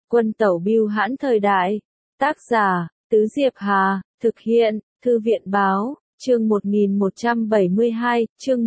Quân tẩu bưu hãn thời đại. Tác giả, Tứ Diệp Hà, thực hiện, Thư viện Báo, chương 1172, chương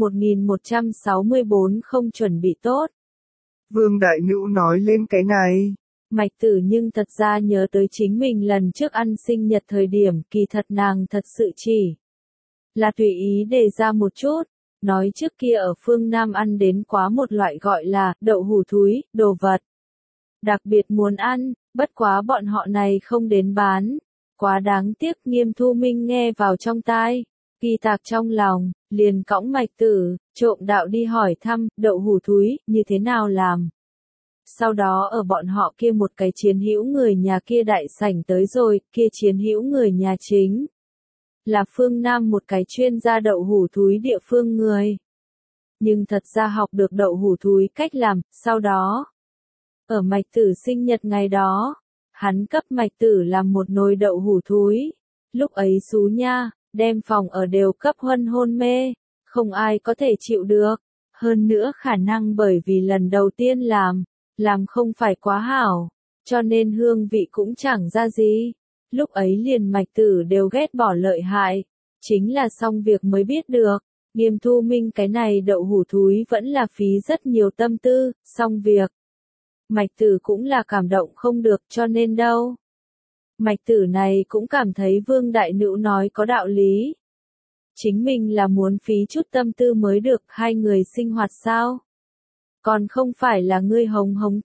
1164 không chuẩn bị tốt. Vương Đại Nữ nói lên cái này. Mạch Tử nhưng thật ra nhớ tới chính mình lần trước ăn sinh nhật thời điểm, kỳ thật nàng thật sự chỉ là tùy ý đề ra một chút, nói trước kia ở phương Nam ăn đến quá một loại gọi là đậu hủ thúi, đồ vật. Đặc biệt muốn ăn, bất quá bọn họ này không đến bán. Quá đáng tiếc. Nghiêm Thu Minh nghe vào trong tai, kỳ tạc trong lòng, liền cõng Mạch Tử, trộm đạo đi hỏi thăm, đậu hủ thúi, như thế nào làm. Sau đó ở bọn họ kia một cái chiến hữu người nhà kia đại sảnh tới rồi, kia chiến hữu người nhà chính là phương Nam một cái chuyên gia đậu hủ thúi địa phương người. Nhưng thật ra học được đậu hủ thúi cách làm, sau đó ở Mạch Tử sinh nhật ngày đó, hắn cấp Mạch Tử làm một nồi đậu hủ thúi. Lúc ấy xú nha, đem phòng ở đều cấp hôn mê, không ai có thể chịu được. Hơn nữa khả năng bởi vì lần đầu tiên làm không phải quá hảo, cho nên hương vị cũng chẳng ra gì. Lúc ấy liền Mạch Tử đều ghét bỏ lợi hại, chính là xong việc mới biết được. Nghiêm Thu Minh cái này đậu hủ thúi vẫn là phí rất nhiều tâm tư, xong việc. Mạch Tử cũng là cảm động không được cho nên đâu. Mạch Tử này cũng cảm thấy Vương Đại Nữ nói có đạo lý. Chính mình là muốn phí chút tâm tư mới được, hai người sinh hoạt sao? Còn không phải là ngươi hống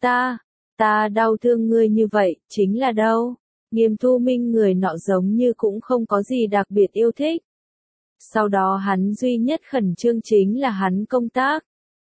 ta đau thương ngươi như vậy, chính là đâu. Nghiêm Thu Minh người nọ giống như cũng không có gì đặc biệt yêu thích. Sau đó hắn duy nhất khẩn trương chính là hắn công tác.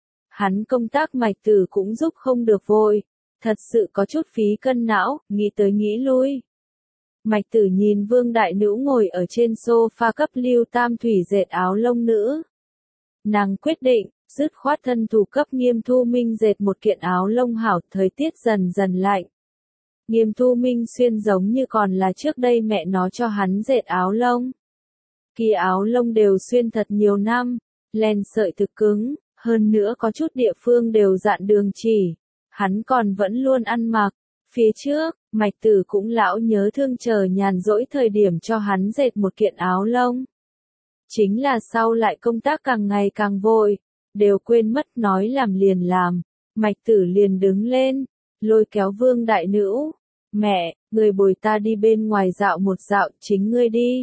Hắn công tác Mạch Tử cũng giúp không được vội, thật sự có chút phí cân não, nghĩ tới nghĩ lui. Mạch Tử nhìn Vương Đại Nữ ngồi ở trên sofa cấp Lưu Tam Thủy dệt áo lông nữ. Nàng quyết định, dứt khoát thân thủ cấp Nghiêm Thu Minh dệt một kiện áo lông hảo, thời tiết dần dần lạnh. Nghiêm Thu Minh xuyên giống như còn là trước đây mẹ nó cho hắn dệt áo lông. Kia áo lông đều xuyên thật nhiều năm, len sợi thực cứng, hơn nữa có chút địa phương đều dạn đường chỉ. Hắn còn vẫn luôn ăn mặc. Phía trước, Mạch Tử cũng lão nhớ thương chờ nhàn rỗi thời điểm cho hắn dệt một kiện áo lông. Chính là sau lại công tác càng ngày càng vội, đều quên mất nói làm liền làm. Mạch Tử liền đứng lên, lôi kéo Vương Đại Nữ. Mẹ, người bồi ta đi bên ngoài dạo một dạo, chính ngươi đi.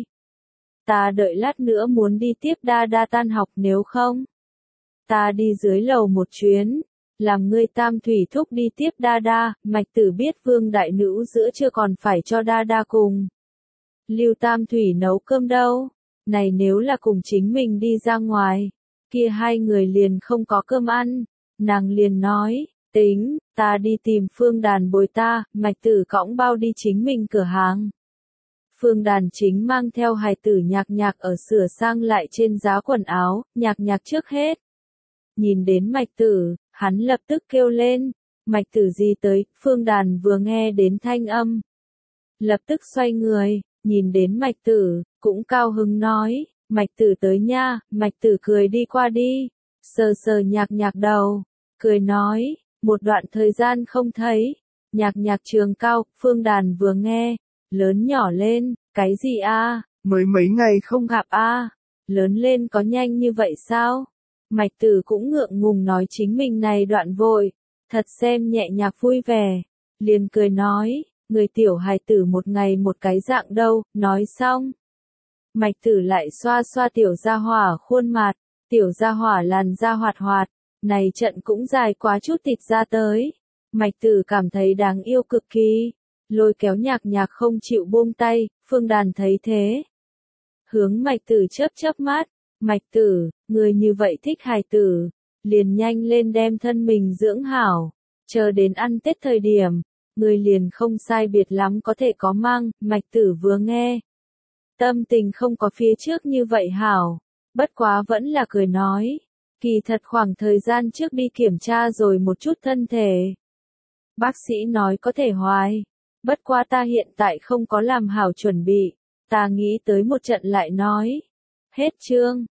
Ta đợi lát nữa muốn đi tiếp Đa Đa tan học, nếu không ta đi dưới lầu một chuyến, làm ngươi Tam Thủy thúc đi tiếp Đa Đa. Mạch Tử biết Vương Đại Nữ giữa trưa còn phải cho Đa Đa cùng Lưu Tam Thủy nấu cơm đâu. Này nếu là cùng chính mình đi ra ngoài, kia hai người liền không có cơm ăn. Nàng liền nói, tính, ta đi tìm Phương Đàn bồi ta. Mạch Tử cõng bao đi chính mình cửa hàng. Phương Đàn chính mang theo hài tử Nhạc Nhạc ở sửa sang lại trên giá quần áo. Nhạc Nhạc trước hết nhìn đến Mạch Tử, hắn lập tức kêu lên, Mạch Tử gì tới. Phương Đàn vừa nghe đến thanh âm, lập tức xoay người, nhìn đến Mạch Tử, cũng cao hứng nói, Mạch Tử tới nha. Mạch Tử cười đi qua đi, sờ sờ Nhạc Nhạc đầu, cười nói, một đoạn thời gian không thấy. Nhạc Nhạc trường cao. Phương Đàn vừa nghe, lớn nhỏ lên, cái gì a? Mới mấy ngày không gặp a? Lớn lên có nhanh như vậy sao? Mạch Tử cũng ngượng ngùng nói chính mình này đoạn vội, thật xem nhẹ Nhạc vui vẻ, liền cười nói, người tiểu hài tử một ngày một cái dạng đâu. Nói xong, Mạch Tử lại xoa xoa tiểu gia hỏa khuôn mặt, tiểu gia hỏa làn da hoạt hoạt, này trận cũng dài quá chút thịt ra tới. Mạch Tử cảm thấy đáng yêu cực kỳ, lôi kéo Nhạc Nhạc không chịu buông tay. Phương Đàn thấy thế, hướng Mạch Tử chớp mắt, Mạch Tử, người như vậy thích hài tử, liền nhanh lên đem thân mình dưỡng hảo, chờ đến ăn Tết thời điểm, người liền không sai biệt lắm có thể có mang. Mạch Tử vừa nghe, tâm tình không có phía trước như vậy hảo, bất quá vẫn là cười nói, kỳ thật khoảng thời gian trước đi kiểm tra rồi một chút thân thể. Bác sĩ nói có thể hoài, bất quá ta hiện tại không có làm hảo chuẩn bị, ta nghĩ tới một trận lại nói. Hết chương.